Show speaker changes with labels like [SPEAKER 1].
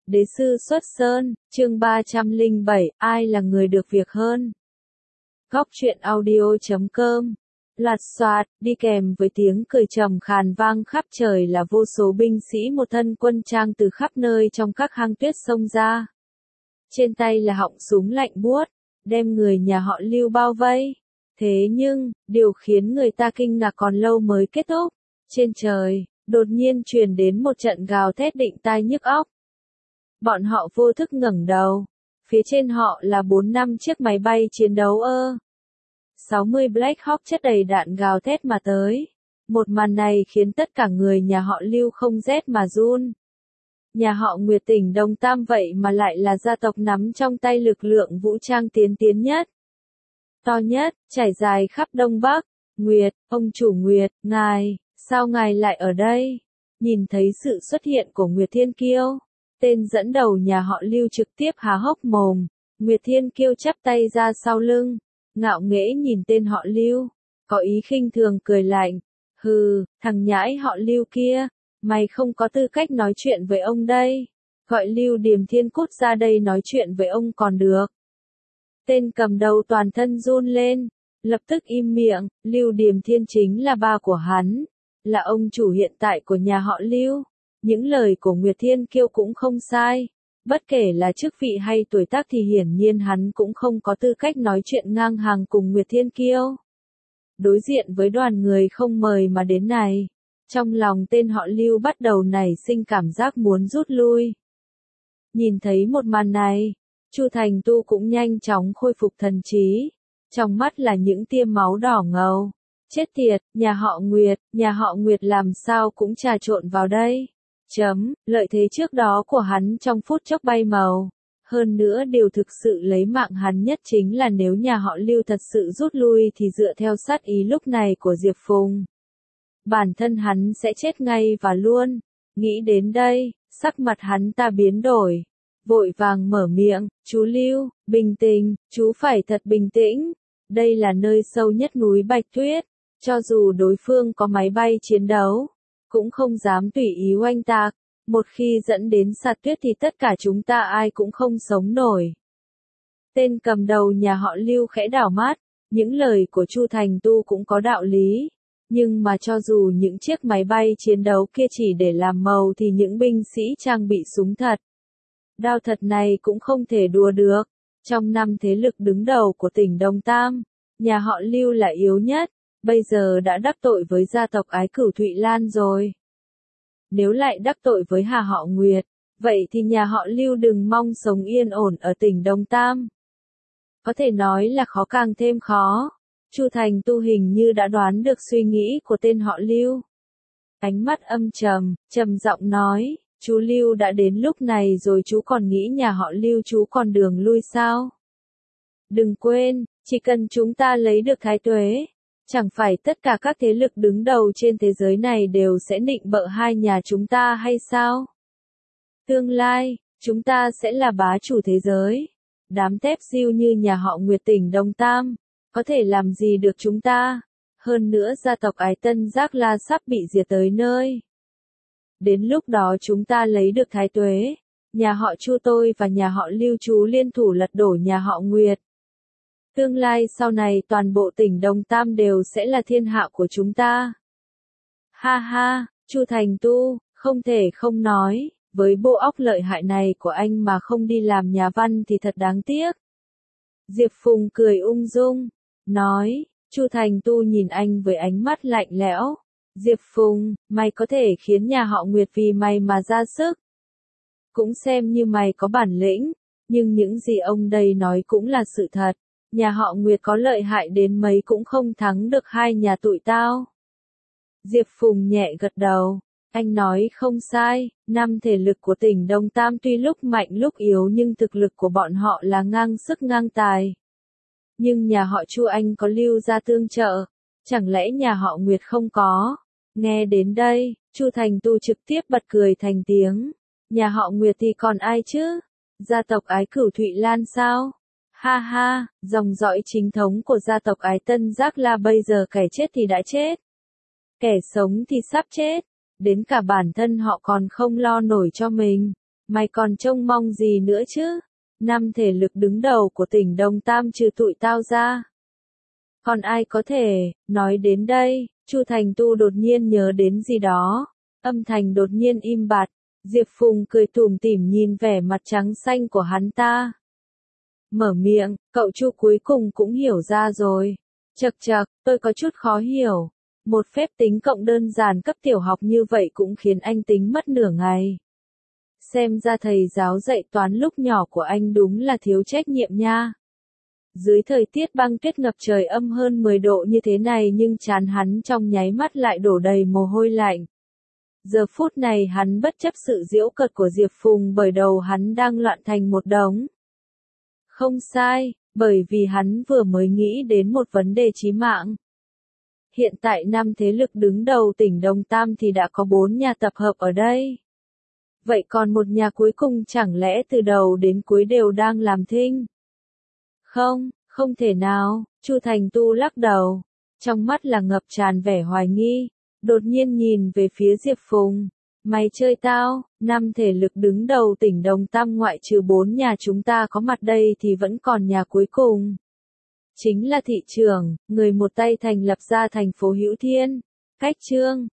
[SPEAKER 1] Đế sư xuất sơn, chương 307, ai là người được việc hơn. Góc truyện audio.com. Loạt soạt, đi kèm với tiếng cười trầm khàn vang khắp trời là vô số binh sĩ một thân quân trang từ khắp nơi trong các hang tuyết xông ra. Trên tay là họng súng lạnh buốt, đem người nhà họ Lưu bao vây. Thế nhưng, điều khiến người ta kinh ngạc còn lâu mới kết thúc. Trên trời, đột nhiên truyền đến một trận gào thét định tai nhức óc. Bọn họ vô thức ngẩng đầu. Phía trên họ là 4-5 chiếc máy bay chiến đấu 60 Black Hawk chất đầy đạn gào thét mà tới. Một màn này khiến tất cả người nhà họ Lưu không rét mà run. Nhà họ Nguyệt tỉnh Đồng Tam vậy mà lại là gia tộc nắm trong tay lực lượng vũ trang tiên tiến nhất. To nhất, trải dài khắp Đông Bắc. Nguyệt, ông chủ Nguyệt, sao ngài lại ở đây? Nhìn thấy sự xuất hiện của Nguyệt Thiên Kiêu, tên dẫn đầu nhà họ Lưu trực tiếp há hốc mồm. Nguyệt Thiên Kiêu chắp tay ra sau lưng, ngạo nghễ nhìn tên họ Lưu, có ý khinh thường cười lạnh. Hừ, thằng nhãi họ Lưu kia, mày không có tư cách nói chuyện với ông đây. Gọi Lưu Điềm Thiên cút ra đây nói chuyện với ông còn được. Tên cầm đầu toàn thân run lên, lập tức im miệng. Lưu Điềm Thiên chính là ba của hắn, là ông chủ hiện tại của nhà họ Lưu. Những lời của Nguyệt Thiên Kiêu cũng không sai. Bất kể là chức vị hay tuổi tác thì hiển nhiên hắn cũng không có tư cách nói chuyện ngang hàng cùng Nguyệt Thiên Kiêu. Đối diện với đoàn người không mời mà đến này, trong lòng tên họ Lưu bắt đầu nảy sinh cảm giác muốn rút lui. Nhìn thấy một màn này, Chu Thành Tu cũng nhanh chóng khôi phục thần trí. Trong mắt là những tia máu đỏ ngầu. Chết tiệt, nhà họ Nguyệt làm sao cũng trà trộn vào đây. Lợi thế trước đó của hắn trong phút chốc bay màu. Hơn nữa điều thực sự lấy mạng hắn nhất chính là nếu nhà họ Lưu thật sự rút lui thì dựa theo sát ý lúc này của Diệp Phùng, bản thân hắn sẽ chết ngay và luôn. Nghĩ đến đây, sắc mặt hắn ta biến đổi. Vội vàng mở miệng, chú Lưu, bình tĩnh, chú phải thật bình tĩnh. Đây là nơi sâu nhất núi Bạch Tuyết. Cho dù đối phương có máy bay chiến đấu, cũng không dám tùy ý oanh tạc. Một khi dẫn đến sạt tuyết thì tất cả chúng ta ai cũng không sống nổi. Tên cầm đầu nhà họ Lưu khẽ đảo mắt. Những lời của Chu Thành Tu cũng có đạo lý. Nhưng mà cho dù những chiếc máy bay chiến đấu kia chỉ để làm màu thì những binh sĩ trang bị súng thật, đao thật này cũng không thể đùa được. Trong 5 thế lực đứng đầu của tỉnh Đồng Tam, nhà họ Lưu là yếu nhất. Bây giờ đã đắc tội với gia tộc Ái Cửu Thụy Lan rồi. Nếu lại đắc tội với nhà họ Nguyệt, vậy thì nhà họ Lưu đừng mong sống yên ổn ở tỉnh Đồng Tam. Có thể nói là khó càng thêm khó. Chu Thành Tu hình như đã đoán được suy nghĩ của tên họ Lưu. Ánh mắt âm trầm, trầm giọng nói, chú Lưu đã đến lúc này rồi chú còn nghĩ nhà họ Lưu chú còn đường lui sao? Đừng quên, chỉ cần chúng ta lấy được Thái Tuế, chẳng phải tất cả các thế lực đứng đầu trên thế giới này đều sẽ nịnh bợ hai nhà chúng ta hay sao? Tương lai, chúng ta sẽ là bá chủ thế giới. Đám tép diêu như nhà họ Nguyệt tỉnh Đồng Tam, có thể làm gì được chúng ta? Hơn nữa gia tộc Ái Tân Giác La sắp bị diệt tới nơi. Đến lúc đó chúng ta lấy được Thái Tuế, nhà họ Chu tôi và nhà họ Lưu chú liên thủ lật đổ nhà họ Nguyệt. Tương lai sau này toàn bộ tỉnh Đồng Tam đều sẽ là thiên hạ của chúng ta. Ha ha, Chu Thành Tu, không thể không nói, với bộ óc lợi hại này của anh mà không đi làm nhà văn thì thật đáng tiếc. Diệp Phùng cười ung dung, nói, Chu Thành Tu nhìn anh với ánh mắt lạnh lẽo. Diệp Phùng, mày có thể khiến nhà họ Nguyệt vì mày mà ra sức. Cũng xem như mày có bản lĩnh, nhưng những gì ông đây nói cũng là sự thật. Nhà họ Nguyệt có lợi hại đến mấy cũng không thắng được hai nhà tụi tao. Diệp Phùng nhẹ gật đầu. Anh nói không sai, 5 thể lực của tỉnh Đồng Tam tuy lúc mạnh lúc yếu nhưng thực lực của bọn họ là ngang sức ngang tài. Nhưng nhà họ Chu anh có Lưu gia tương trợ, chẳng lẽ nhà họ Nguyệt không có? Nghe đến đây, Chu Thành Tu trực tiếp bật cười thành tiếng. Nhà họ Nguyệt thì còn ai chứ? Gia tộc Ái Cửu Thụy Lan sao? Ha ha, dòng dõi chính thống của gia tộc Ái Tân Giác La bây giờ kẻ chết thì đã chết. Kẻ sống thì sắp chết. Đến cả bản thân họ còn không lo nổi cho mình. Mày còn trông mong gì nữa chứ? 5 thể lực đứng đầu của tỉnh Đồng Tam trừ tụi tao ra. Còn ai có thể, nói đến đây, Chu Thành Tu đột nhiên nhớ đến gì đó. Âm thanh đột nhiên im bặt, Diệp Phùng cười tủm tỉm nhìn vẻ mặt trắng xanh của hắn ta. Mở miệng, cậu Chu cuối cùng cũng hiểu ra rồi. Chậc chậc, tôi có chút khó hiểu. Một phép tính cộng đơn giản cấp tiểu học như vậy cũng khiến anh tính mất nửa ngày. Xem ra thầy giáo dạy toán lúc nhỏ của anh đúng là thiếu trách nhiệm nha. Dưới thời tiết băng tuyết ngập trời âm hơn 10 độ như thế này nhưng trán hắn trong nháy mắt lại đổ đầy mồ hôi lạnh. Giờ phút này hắn bất chấp sự giễu cợt của Diệp Phùng bởi đầu hắn đang loạn thành một đống. Không sai, bởi vì hắn vừa mới nghĩ đến một vấn đề chí mạng. Hiện tại 5 thế lực đứng đầu tỉnh Đồng Tam thì đã có 4 nhà tập hợp ở đây. Vậy còn một nhà cuối cùng chẳng lẽ từ đầu đến cuối đều đang làm thinh? Không, không thể nào, Chu Thành Tu lắc đầu. Trong mắt là ngập tràn vẻ hoài nghi, đột nhiên nhìn về phía Diệp Phùng. Mày chơi tao, 5 thể lực đứng đầu tỉnh Đồng Tam ngoại trừ 4 nhà chúng ta có mặt đây thì vẫn còn nhà cuối cùng. Chính là thị trưởng, người một tay thành lập ra thành phố Hữu Thiên. Cách chương